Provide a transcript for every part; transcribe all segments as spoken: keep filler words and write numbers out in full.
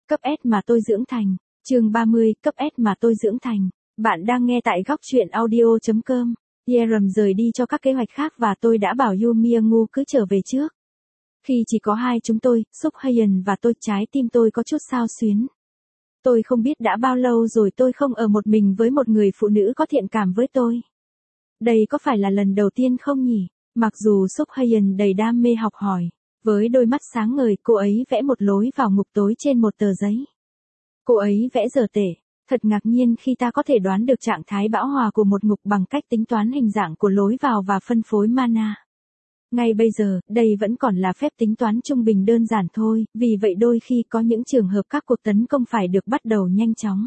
Cấp S mà tôi dưỡng thành. Chương ba mươi, cấp S mà tôi dưỡng thành. Bạn đang nghe tại góc truyện audio chấm com. Yerem rời đi cho các kế hoạch khác và tôi đã bảo Yu Ngu cứ trở về trước. Khi chỉ có hai chúng tôi, Suk Hyun và tôi, trái tim tôi có chút xao xuyến. Tôi không biết đã bao lâu rồi tôi không ở một mình với một người phụ nữ có thiện cảm với tôi. Đây có phải là lần đầu tiên không nhỉ? Mặc dù Suk Hyun đầy đam mê học hỏi, với đôi mắt sáng ngời cô ấy vẽ một lối vào ngục tối trên một tờ giấy. Cô ấy vẽ dở tệ, thật ngạc nhiên khi ta có thể đoán được trạng thái bão hòa của một ngục bằng cách tính toán hình dạng của lối vào và phân phối mana. Ngay bây giờ, đây vẫn còn là phép tính toán trung bình đơn giản thôi, vì vậy đôi khi có những trường hợp các cuộc tấn công phải được bắt đầu nhanh chóng.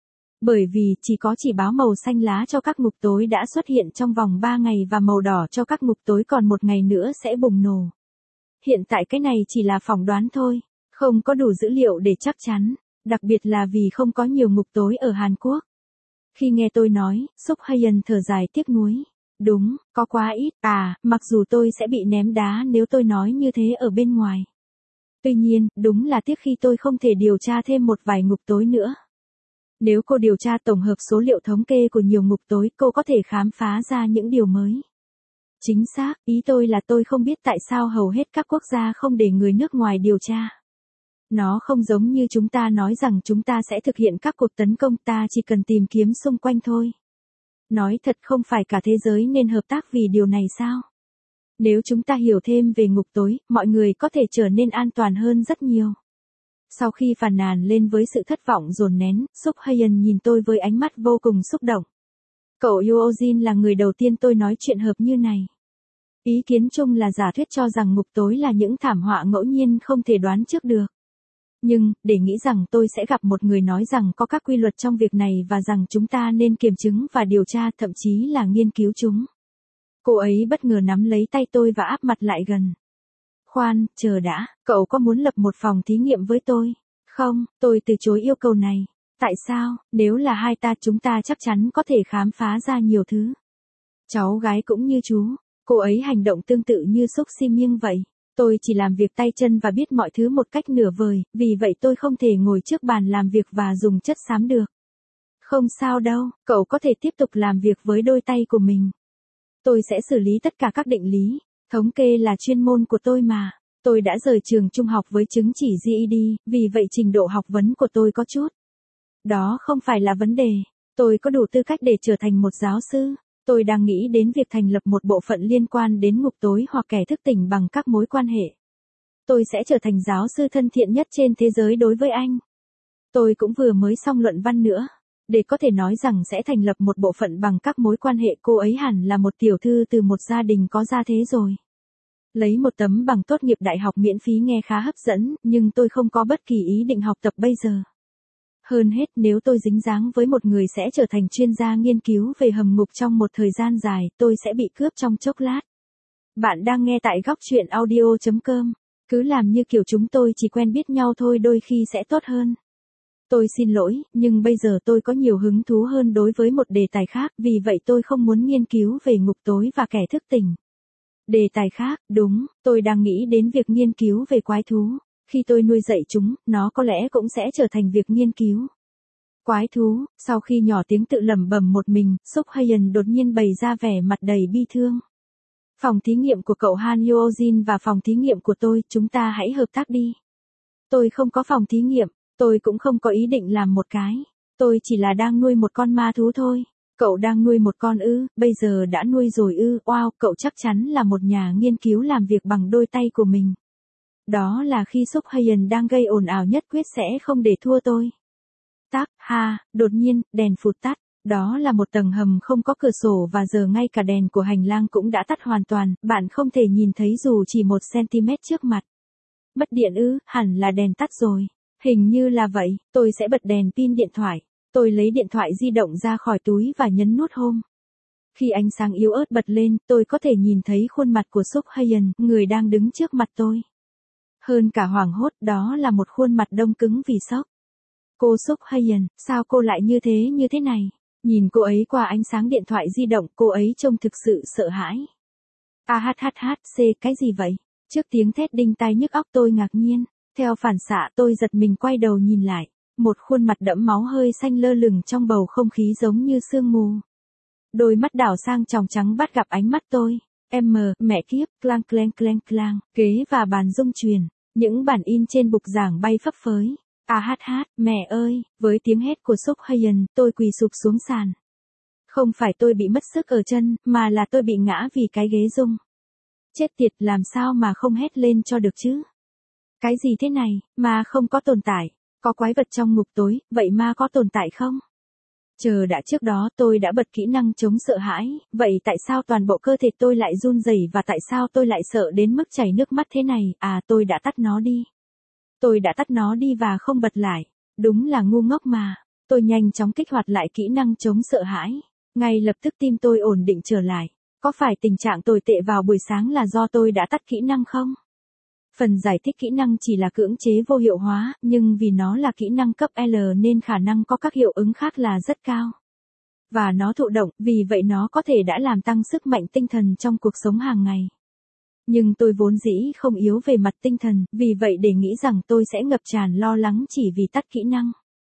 Bởi vì chỉ có chỉ báo màu xanh lá cho các ngục tối đã xuất hiện trong vòng ba ngày và màu đỏ cho các ngục tối còn một ngày nữa sẽ bùng nổ. Hiện tại cái này chỉ là phỏng đoán thôi, không có đủ dữ liệu để chắc chắn, đặc biệt là vì không có nhiều ngục tối ở Hàn Quốc. Khi nghe tôi nói, Suk Hyun thở dài tiếc nuối. Đúng, có quá ít, à, mặc dù tôi sẽ bị ném đá nếu tôi nói như thế ở bên ngoài. Tuy nhiên, đúng là tiếc khi tôi không thể điều tra thêm một vài ngục tối nữa. Nếu cô điều tra tổng hợp số liệu thống kê của nhiều ngục tối, cô có thể khám phá ra những điều mới. Chính xác, ý tôi là tôi không biết tại sao hầu hết các quốc gia không để người nước ngoài điều tra. Nó không giống như chúng ta nói rằng chúng ta sẽ thực hiện các cuộc tấn công, ta chỉ cần tìm kiếm xung quanh thôi. Nói thật không phải cả thế giới nên hợp tác vì điều này sao? Nếu chúng ta hiểu thêm về ngục tối, mọi người có thể trở nên an toàn hơn rất nhiều. Sau khi phàn nàn lên với sự thất vọng dồn nén, Suk Hyun nhìn tôi với ánh mắt vô cùng xúc động. Cậu Yoojin là người đầu tiên tôi nói chuyện hợp như này. Ý kiến chung là giả thuyết cho rằng ngục tối là những thảm họa ngẫu nhiên không thể đoán trước được. Nhưng, để nghĩ rằng tôi sẽ gặp một người nói rằng có các quy luật trong việc này và rằng chúng ta nên kiểm chứng và điều tra, thậm chí là nghiên cứu chúng. Cô ấy bất ngờ nắm lấy tay tôi và áp mặt lại gần. Khoan, chờ đã, cậu có muốn lập một phòng thí nghiệm với tôi? Không, tôi từ chối yêu cầu này. Tại sao? Nếu là hai ta chúng ta chắc chắn có thể khám phá ra nhiều thứ. Cháu gái cũng như chú, cô ấy hành động tương tự như Suk Si Myung vậy. Tôi chỉ làm việc tay chân và biết mọi thứ một cách nửa vời, vì vậy tôi không thể ngồi trước bàn làm việc và dùng chất xám được. Không sao đâu, cậu có thể tiếp tục làm việc với đôi tay của mình. Tôi sẽ xử lý tất cả các định lý, thống kê là chuyên môn của tôi mà. Tôi đã rời trường trung học với chứng chỉ giê e đê, vì vậy trình độ học vấn của tôi có chút. Đó không phải là vấn đề, tôi có đủ tư cách để trở thành một giáo sư. Tôi đang nghĩ đến việc thành lập một bộ phận liên quan đến ngục tối hoặc kẻ thức tỉnh bằng các mối quan hệ. Tôi sẽ trở thành giáo sư thân thiện nhất trên thế giới đối với anh. Tôi cũng vừa mới xong luận văn nữa. Để có thể nói rằng sẽ thành lập một bộ phận bằng các mối quan hệ, cô ấy hẳn là một tiểu thư từ một gia đình có gia thế rồi. Lấy một tấm bằng tốt nghiệp đại học miễn phí nghe khá hấp dẫn, nhưng tôi không có bất kỳ ý định học tập bây giờ. Hơn hết, nếu tôi dính dáng với một người sẽ trở thành chuyên gia nghiên cứu về hầm ngục trong một thời gian dài, tôi sẽ bị cướp trong chốc lát. Bạn đang nghe tại góc truyện audio chấm com. Cứ làm như kiểu chúng tôi chỉ quen biết nhau thôi, đôi khi sẽ tốt hơn. Tôi xin lỗi, nhưng bây giờ tôi có nhiều hứng thú hơn đối với một đề tài khác, vì vậy tôi không muốn nghiên cứu về ngục tối và kẻ thức tỉnh. Đề tài khác, đúng, tôi đang nghĩ đến việc nghiên cứu về quái thú. Khi tôi nuôi dạy chúng, nó có lẽ cũng sẽ trở thành việc nghiên cứu. Quái thú, sau khi nhỏ tiếng tự lẩm bẩm một mình, Suk Hyun đột nhiên bày ra vẻ mặt đầy bi thương. Phòng thí nghiệm của cậu Han Yoojin và phòng thí nghiệm của tôi, chúng ta hãy hợp tác đi. Tôi không có phòng thí nghiệm, tôi cũng không có ý định làm một cái. Tôi chỉ là đang nuôi một con ma thú thôi. Cậu đang nuôi một con ư, bây giờ đã nuôi rồi ư, wow, cậu chắc chắn là một nhà nghiên cứu làm việc bằng đôi tay của mình. Đó là khi Suk Hyun đang gây ồn ào nhất quyết sẽ không để thua tôi. Tắc, ha, đột nhiên, đèn phụt tắt. Đó là một tầng hầm không có cửa sổ và giờ ngay cả đèn của hành lang cũng đã tắt hoàn toàn, bạn không thể nhìn thấy dù chỉ một centimet trước mặt. Mất điện ư, hẳn là đèn tắt rồi. Hình như là vậy, tôi sẽ bật đèn pin điện thoại. Tôi lấy điện thoại di động ra khỏi túi và nhấn nút home. Khi ánh sáng yếu ớt bật lên, tôi có thể nhìn thấy khuôn mặt của Suk Hyun, người đang đứng trước mặt tôi. Hơn cả hoảng hốt, đó là một khuôn mặt đông cứng vì sốc. Cô Suk Hyun, sao cô lại như thế như thế này? Nhìn cô ấy qua ánh sáng điện thoại di động, cô ấy trông thực sự sợ hãi. A hát hát hát, c cái gì vậy? Trước tiếng thét đinh tai nhức óc tôi ngạc nhiên. Theo phản xạ tôi giật mình quay đầu nhìn lại. Một khuôn mặt đẫm máu hơi xanh lơ lửng trong bầu không khí giống như sương mù. Đôi mắt đảo sang tròng trắng bắt gặp ánh mắt tôi. Em mờ, mẹ kiếp, clang clang clang clang, kế và bàn rung truyền. Những bản in trên bục giảng bay phấp phới. À hát hát, mẹ ơi, với tiếng hét của Suk Hayan, tôi quỳ sụp xuống sàn. Không phải tôi bị mất sức ở chân, mà là tôi bị ngã vì cái ghế rung. Chết tiệt, làm sao mà không hét lên cho được chứ? Cái gì thế này, mà không có tồn tại? Có quái vật trong ngục tối, vậy ma có tồn tại không? Chờ đã, trước đó tôi đã bật kỹ năng chống sợ hãi, vậy tại sao toàn bộ cơ thể tôi lại run rẩy và tại sao tôi lại sợ đến mức chảy nước mắt thế này? À, tôi đã tắt nó đi. Tôi đã tắt nó đi và không bật lại. Đúng là ngu ngốc mà. Tôi nhanh chóng kích hoạt lại kỹ năng chống sợ hãi. Ngay lập tức tim tôi ổn định trở lại. Có phải tình trạng tồi tệ vào buổi sáng là do tôi đã tắt kỹ năng không? Phần giải thích kỹ năng chỉ là cưỡng chế vô hiệu hóa, nhưng vì nó là kỹ năng cấp L nên khả năng có các hiệu ứng khác là rất cao. Và nó thụ động, vì vậy nó có thể đã làm tăng sức mạnh tinh thần trong cuộc sống hàng ngày. Nhưng tôi vốn dĩ không yếu về mặt tinh thần, vì vậy để nghĩ rằng tôi sẽ ngập tràn lo lắng chỉ vì tắt kỹ năng.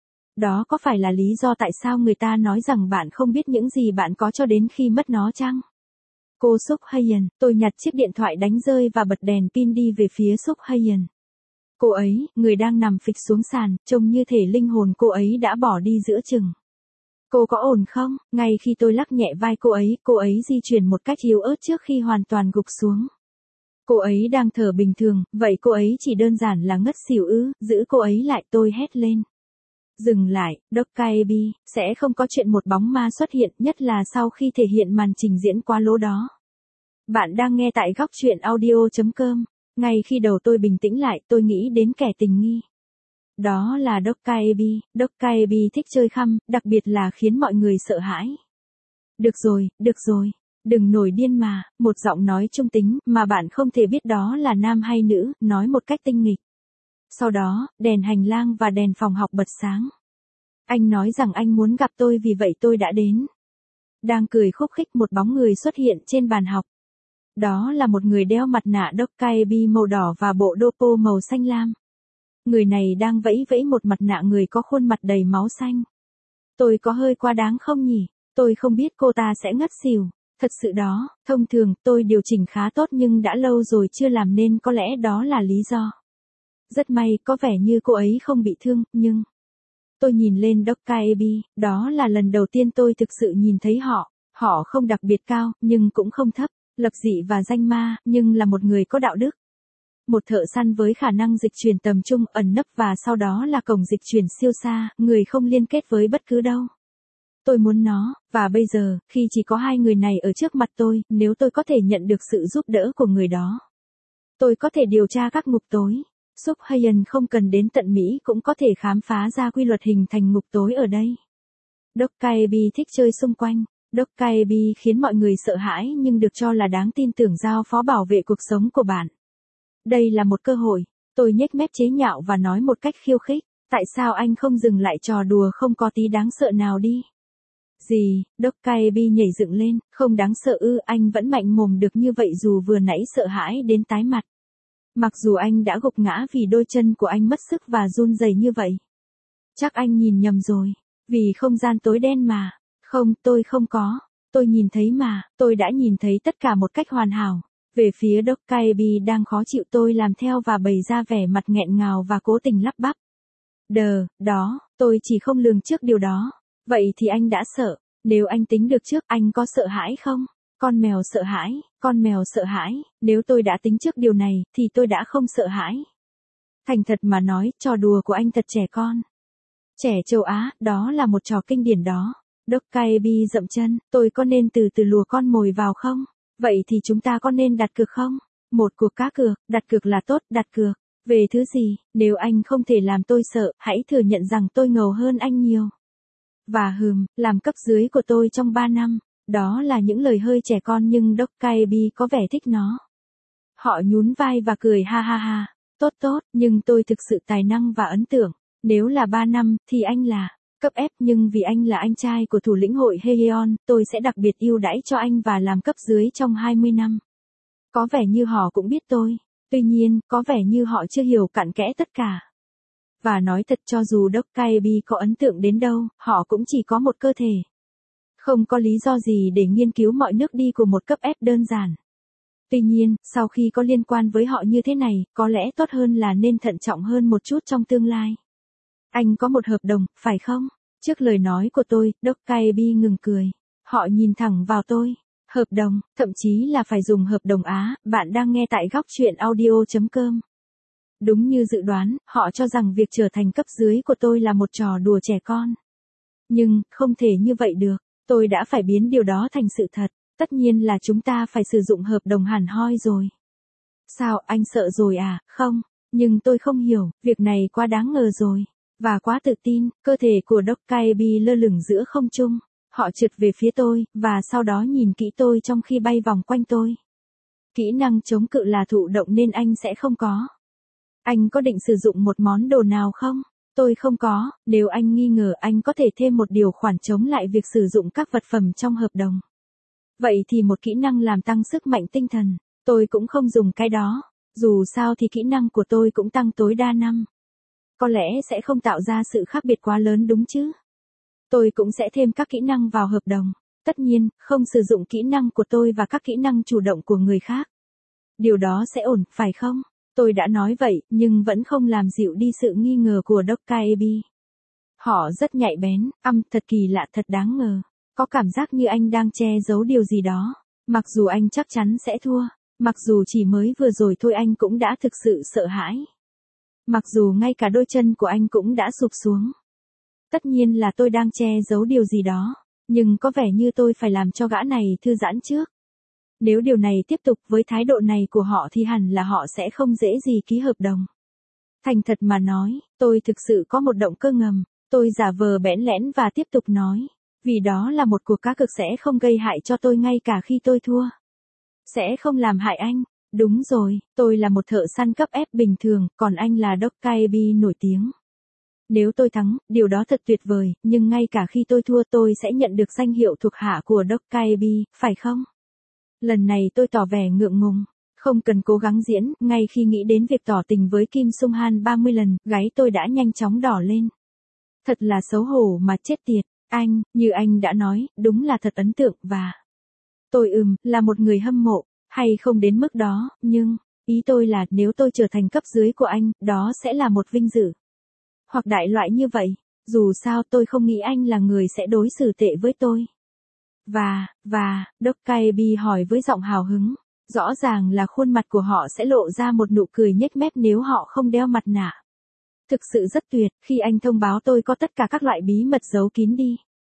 Đó có phải là lý do tại sao người ta nói rằng bạn không biết những gì bạn có cho đến khi mất nó chăng? Cô Suk Hayan, tôi nhặt chiếc điện thoại đánh rơi và bật đèn pin đi về phía Suk Hayan. Cô ấy, người đang nằm phịch xuống sàn, trông như thể linh hồn cô ấy đã bỏ đi giữa chừng. Cô có ổn không? Ngay khi tôi lắc nhẹ vai cô ấy, cô ấy di chuyển một cách yếu ớt trước khi hoàn toàn gục xuống. Cô ấy đang thở bình thường, vậy cô ấy chỉ đơn giản là ngất xỉu ư? Giữ cô ấy lại, tôi hét lên. Dừng lại, Dokkaebi, sẽ không có chuyện một bóng ma xuất hiện, nhất là sau khi thể hiện màn trình diễn quá lố đó. Bạn đang nghe tại góc truyện audio chấm com. Ngay khi đầu tôi bình tĩnh lại, tôi nghĩ đến kẻ tình nghi. Đó là Dokkaebi. Dokkaebi thích chơi khăm, đặc biệt là khiến mọi người sợ hãi. Được rồi, được rồi. Đừng nổi điên mà, một giọng nói trung tính, mà bạn không thể biết đó là nam hay nữ, nói một cách tinh nghịch. Sau đó, đèn hành lang và đèn phòng học bật sáng. Anh nói rằng anh muốn gặp tôi vì vậy tôi đã đến. Đang cười khúc khích một bóng người xuất hiện trên bàn học. Đó là một người đeo mặt nạ Dokkaebi màu đỏ và bộ dopo màu xanh lam. Người này đang vẫy vẫy một mặt nạ người có khuôn mặt đầy máu xanh. Tôi có hơi quá đáng không nhỉ? Tôi không biết cô ta sẽ ngất xỉu. Thật sự đó, thông thường, tôi điều chỉnh khá tốt nhưng đã lâu rồi chưa làm nên có lẽ đó là lý do. Rất may, có vẻ như cô ấy không bị thương, nhưng... Tôi nhìn lên Dokkaebi, đó là lần đầu tiên tôi thực sự nhìn thấy họ. Họ không đặc biệt cao, nhưng cũng không thấp, lập dị và danh ma, nhưng là một người có đạo đức. Một thợ săn với khả năng dịch chuyển tầm trung, ẩn nấp và sau đó là cổng dịch chuyển siêu xa, người không liên kết với bất cứ đâu. Tôi muốn nó, và bây giờ, khi chỉ có hai người này ở trước mặt tôi, nếu tôi có thể nhận được sự giúp đỡ của người đó, tôi có thể điều tra các ngục tối. Suk Hayan không cần đến tận Mỹ cũng có thể khám phá ra quy luật hình thành ngục tối ở đây. Dokkaebi thích chơi xung quanh. Dokkaebi khiến mọi người sợ hãi nhưng được cho là đáng tin tưởng giao phó bảo vệ cuộc sống của bạn. Đây là một cơ hội. Tôi nhếch mép chế nhạo và nói một cách khiêu khích. Tại sao anh không dừng lại trò đùa không có tí đáng sợ nào đi? Gì? Dokkaebi nhảy dựng lên. Không đáng sợ ư? Anh vẫn mạnh mồm được như vậy dù vừa nãy sợ hãi đến tái mặt. Mặc dù anh đã gục ngã vì đôi chân của anh mất sức và run rẩy như vậy. Chắc anh nhìn nhầm rồi. Vì không gian tối đen mà. Không, tôi không có. Tôi nhìn thấy mà, tôi đã nhìn thấy tất cả một cách hoàn hảo. Về phía Dokkaebi đang khó chịu tôi làm theo và bày ra vẻ mặt nghẹn ngào và cố tình lắp bắp. Đờ, đó, tôi chỉ không lường trước điều đó. Vậy thì anh đã sợ. Nếu anh tính được trước, anh có sợ hãi không? Con mèo sợ hãi, con mèo sợ hãi, nếu tôi đã tính trước điều này, thì tôi đã không sợ hãi. Thành thật mà nói, trò đùa của anh thật trẻ con. Trẻ châu Á, đó là một trò kinh điển đó. Dokkaebi dậm chân, tôi có nên từ từ lùa con mồi vào không? Vậy thì chúng ta có nên đặt cược không? Một cuộc cá cược, đặt cược là tốt, đặt cược. Về thứ gì, nếu anh không thể làm tôi sợ, hãy thừa nhận rằng tôi ngầu hơn anh nhiều. Và hừm, làm cấp dưới của tôi trong ba năm. Đó là những lời hơi trẻ con nhưng Dokkaebi có vẻ thích nó. Họ nhún vai và cười ha ha ha. Tốt tốt, nhưng tôi thực sự tài năng và ấn tượng. Nếu là ba năm, thì anh là cấp F, nhưng vì anh là anh trai của thủ lĩnh hội Haeyeon, tôi sẽ đặc biệt ưu đãi cho anh và làm cấp dưới trong hai mươi năm. Có vẻ như họ cũng biết tôi. Tuy nhiên, có vẻ như họ chưa hiểu cặn kẽ tất cả. Và nói thật, cho dù Dokkaebi có ấn tượng đến đâu, họ cũng chỉ có một cơ thể. Không có lý do gì để nghiên cứu mọi nước đi của một cấp S đơn giản. Tuy nhiên, sau khi có liên quan với họ như thế này, có lẽ tốt hơn là nên thận trọng hơn một chút trong tương lai. Anh có một hợp đồng, phải không? Trước lời nói của tôi, Dokkaebi ngừng cười. Họ nhìn thẳng vào tôi. Hợp đồng, thậm chí là phải dùng hợp đồng Á, bạn đang nghe tại góc chuyện audio chấm com. Đúng như dự đoán, họ cho rằng việc trở thành cấp dưới của tôi là một trò đùa trẻ con. Nhưng, không thể như vậy được, tôi đã phải biến điều đó thành sự thật, tất nhiên là chúng ta phải sử dụng hợp đồng hẳn hoi rồi. Sao, anh sợ rồi à? Không, nhưng tôi không hiểu, việc này quá đáng ngờ rồi. Và quá tự tin, cơ thể của Dokkaebi lơ lửng giữa không trung. Họ trượt về phía tôi, và sau đó nhìn kỹ tôi trong khi bay vòng quanh tôi. Kỹ năng chống cự là thụ động nên anh sẽ không có. Anh có định sử dụng một món đồ nào không? Tôi không có, nếu anh nghi ngờ anh có thể thêm một điều khoản chống lại việc sử dụng các vật phẩm trong hợp đồng. Vậy thì một kỹ năng làm tăng sức mạnh tinh thần, tôi cũng không dùng cái đó. Dù sao thì kỹ năng của tôi cũng tăng tối đa năm. Có lẽ sẽ không tạo ra sự khác biệt quá lớn đúng chứ? Tôi cũng sẽ thêm các kỹ năng vào hợp đồng. Tất nhiên, không sử dụng kỹ năng của tôi và các kỹ năng chủ động của người khác. Điều đó sẽ ổn, phải không? Tôi đã nói vậy, nhưng vẫn không làm dịu đi sự nghi ngờ của Dokkaebi. Họ rất nhạy bén, âm, thật kỳ lạ, thật đáng ngờ. Có cảm giác như anh đang che giấu điều gì đó. Mặc dù anh chắc chắn sẽ thua. Mặc dù chỉ mới vừa rồi thôi anh cũng đã thực sự sợ hãi. Mặc dù ngay cả đôi chân của anh cũng đã sụp xuống. Tất nhiên là tôi đang che giấu điều gì đó. Nhưng có vẻ như tôi phải làm cho gã này thư giãn trước. Nếu điều này tiếp tục với thái độ này của họ thì hẳn là họ sẽ không dễ gì ký hợp đồng. Thành thật mà nói, tôi thực sự có một động cơ ngầm. Tôi giả vờ bẽn lẽn và tiếp tục nói. Vì đó là một cuộc cá cược sẽ không gây hại cho tôi ngay cả khi tôi thua. Sẽ không làm hại anh. Đúng rồi, tôi là một thợ săn cấp F bình thường, còn anh là Dokkaebi nổi tiếng. Nếu tôi thắng, điều đó thật tuyệt vời, nhưng ngay cả khi tôi thua tôi sẽ nhận được danh hiệu thuộc hạ của Dokkaebi, phải không? Lần này tôi tỏ vẻ ngượng ngùng. Không cần cố gắng diễn, ngay khi nghĩ đến việc tỏ tình với Kim Sung Han ba mươi lần, gáy tôi đã nhanh chóng đỏ lên. Thật là xấu hổ mà chết tiệt. Anh, như anh đã nói, đúng là thật ấn tượng và... Tôi ừm, là một người hâm mộ, hay không đến mức đó, nhưng, ý tôi là nếu tôi trở thành cấp dưới của anh, đó sẽ là một vinh dự. Hoặc đại loại như vậy, dù sao tôi không nghĩ anh là người sẽ đối xử tệ với tôi. Và, và, Dokkaebi hỏi với giọng hào hứng, rõ ràng là khuôn mặt của họ sẽ lộ ra một nụ cười nhếch mép nếu họ không đeo mặt nạ. Thực sự rất tuyệt, khi anh thông báo tôi có tất cả các loại bí mật giấu kín đi.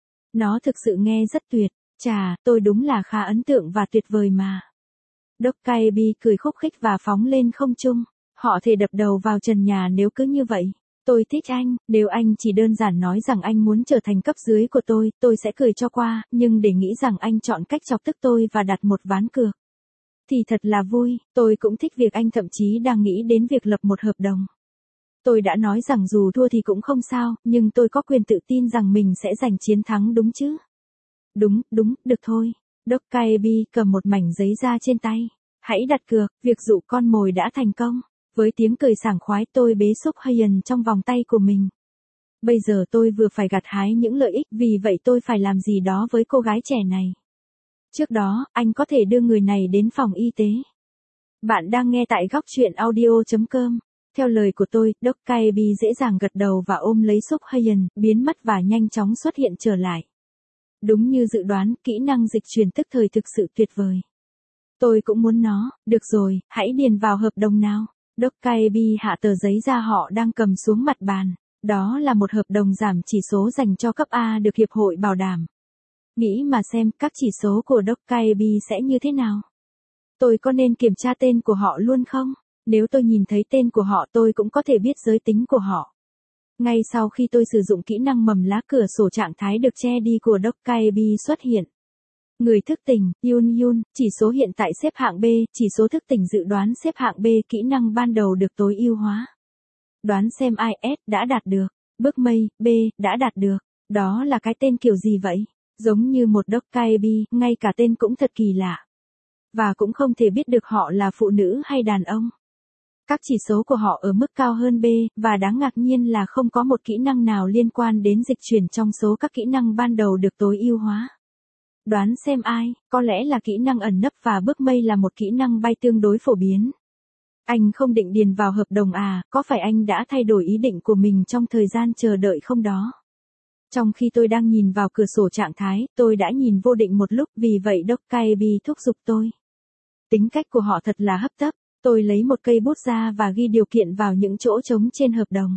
Nó thực sự nghe rất tuyệt, chà, tôi đúng là khá ấn tượng và tuyệt vời mà. Dokkaebi cười khúc khích và phóng lên không trung, họ thể đập đầu vào trần nhà nếu cứ như vậy. Tôi thích anh, nếu anh chỉ đơn giản nói rằng anh muốn trở thành cấp dưới của tôi, tôi sẽ cười cho qua, nhưng để nghĩ rằng anh chọn cách chọc tức tôi và đặt một ván cược. Thì thật là vui, tôi cũng thích việc anh thậm chí đang nghĩ đến việc lập một hợp đồng. Tôi đã nói rằng dù thua thì cũng không sao, nhưng tôi có quyền tự tin rằng mình sẽ giành chiến thắng đúng chứ? Đúng, đúng, được thôi. Dokkaebi cầm một mảnh giấy ra trên tay. Hãy đặt cược, việc dụ con mồi đã thành công. Với tiếng cười sảng khoái tôi bế Suk Hyun trong vòng tay của mình. Bây giờ tôi vừa phải gặt hái những lợi ích, vì vậy tôi phải làm gì đó với cô gái trẻ này. Trước đó, anh có thể đưa người này đến phòng y tế. Bạn đang nghe tại góc chuyện audio chấm com. Theo lời của tôi, Dokkaebi dễ dàng gật đầu và ôm lấy Suk Hyun, biến mất và nhanh chóng xuất hiện trở lại. Đúng như dự đoán, kỹ năng dịch chuyển tức thời thực sự tuyệt vời. Tôi cũng muốn nó, được rồi, hãy điền vào hợp đồng nào. Dokkaebi hạ tờ giấy ra họ đang cầm xuống mặt bàn. Đó là một hợp đồng giảm chỉ số dành cho cấp A được Hiệp hội bảo đảm. Nghĩ mà xem các chỉ số của Dokkaebi sẽ như thế nào. Tôi có nên kiểm tra tên của họ luôn không? Nếu tôi nhìn thấy tên của họ tôi cũng có thể biết giới tính của họ. Ngay sau khi tôi sử dụng kỹ năng mầm lá cửa sổ trạng thái được che đi của Dokkaebi xuất hiện. Người thức tỉnh, Yun Yun, chỉ số hiện tại xếp hạng B, chỉ số thức tỉnh dự đoán xếp hạng B, kỹ năng ban đầu được tối ưu hóa. Đoán xem ai S đã đạt được. Bước mây, B, đã đạt được. Đó là cái tên kiểu gì vậy? Giống như một Dokkaebi, ngay cả tên cũng thật kỳ lạ. Và cũng không thể biết được họ là phụ nữ hay đàn ông. Các chỉ số của họ ở mức cao hơn B, và đáng ngạc nhiên là không có một kỹ năng nào liên quan đến dịch chuyển trong số các kỹ năng ban đầu được tối ưu hóa. Đoán xem ai, có lẽ là kỹ năng ẩn nấp và bước mây là một kỹ năng bay tương đối phổ biến. Anh không định điền vào hợp đồng à, có phải anh đã thay đổi ý định của mình trong thời gian chờ đợi không đó? Trong khi tôi đang nhìn vào cửa sổ trạng thái, tôi đã nhìn vô định một lúc, vì vậy Doc Kaiby thúc giục tôi. Tính cách của họ thật là hấp tấp, tôi lấy một cây bút ra và ghi điều kiện vào những chỗ trống trên hợp đồng.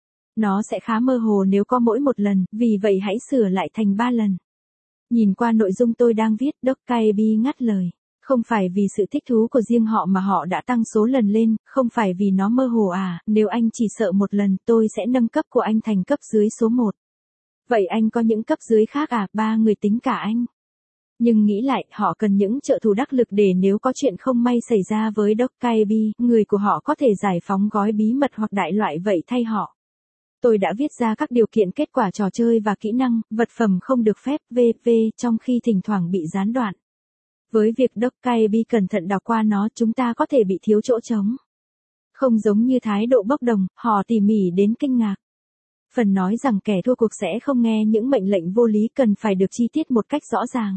Nó sẽ khá mơ hồ nếu có mỗi một lần, vì vậy hãy sửa lại thành ba lần. Nhìn qua nội dung tôi đang viết, Doc Kaiby ngắt lời. Không phải vì sự thích thú của riêng họ mà họ đã tăng số lần lên, không phải vì nó mơ hồ à, nếu anh chỉ sợ một lần, tôi sẽ nâng cấp của anh thành cấp dưới số một. Vậy anh có những cấp dưới khác à, ba người tính cả anh. Nhưng nghĩ lại, họ cần những trợ thủ đắc lực để nếu có chuyện không may xảy ra với Doc Kaiby, người của họ có thể giải phóng gói bí mật hoặc đại loại vậy thay họ. Tôi đã viết ra các điều kiện kết quả trò chơi và kỹ năng, vật phẩm không được phép, vân vân trong khi thỉnh thoảng bị gián đoạn. Với việc Doc Kaiby cẩn thận đọc qua nó, chúng ta có thể bị thiếu chỗ trống. Không giống như thái độ bốc đồng, họ tỉ mỉ đến kinh ngạc. Phần nói rằng kẻ thua cuộc sẽ không nghe những mệnh lệnh vô lý cần phải được chi tiết một cách rõ ràng.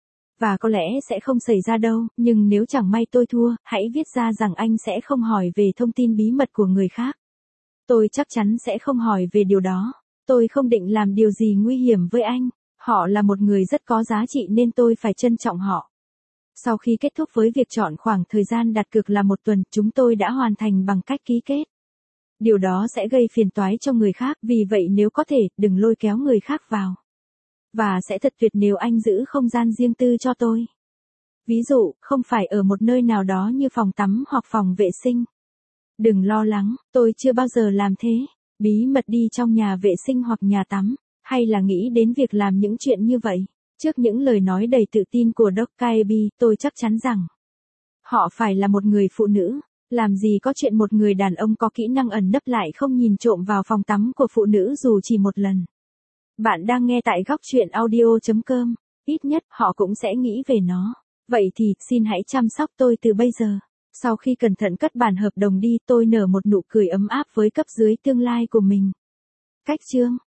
Và có lẽ sẽ không xảy ra đâu, nhưng nếu chẳng may tôi thua, hãy viết ra rằng anh sẽ không hỏi về thông tin bí mật của người khác. Tôi chắc chắn sẽ không hỏi về điều đó. Tôi không định làm điều gì nguy hiểm với anh. Họ là một người rất có giá trị nên tôi phải trân trọng họ. Sau khi kết thúc với việc chọn khoảng thời gian đặt cược là một tuần, chúng tôi đã hoàn thành bằng cách ký kết. Điều đó sẽ gây phiền toái cho người khác, vì vậy nếu có thể, đừng lôi kéo người khác vào. Và sẽ thật tuyệt nếu anh giữ không gian riêng tư cho tôi. Ví dụ, không phải ở một nơi nào đó như phòng tắm hoặc phòng vệ sinh. Đừng lo lắng, tôi chưa bao giờ làm thế. Bí mật đi trong nhà vệ sinh hoặc nhà tắm, hay là nghĩ đến việc làm những chuyện như vậy. Trước những lời nói đầy tự tin của Doc Kaiby, tôi chắc chắn rằng họ phải là một người phụ nữ. Làm gì có chuyện một người đàn ông có kỹ năng ẩn nấp lại không nhìn trộm vào phòng tắm của phụ nữ dù chỉ một lần. Bạn đang nghe tại góc truyện audio chấm com. Ít nhất họ cũng sẽ nghĩ về nó. Vậy thì, xin hãy chăm sóc tôi từ bây giờ. Sau khi cẩn thận cất bản hợp đồng đi, tôi nở một nụ cười ấm áp với cấp dưới tương lai của mình. Cách chương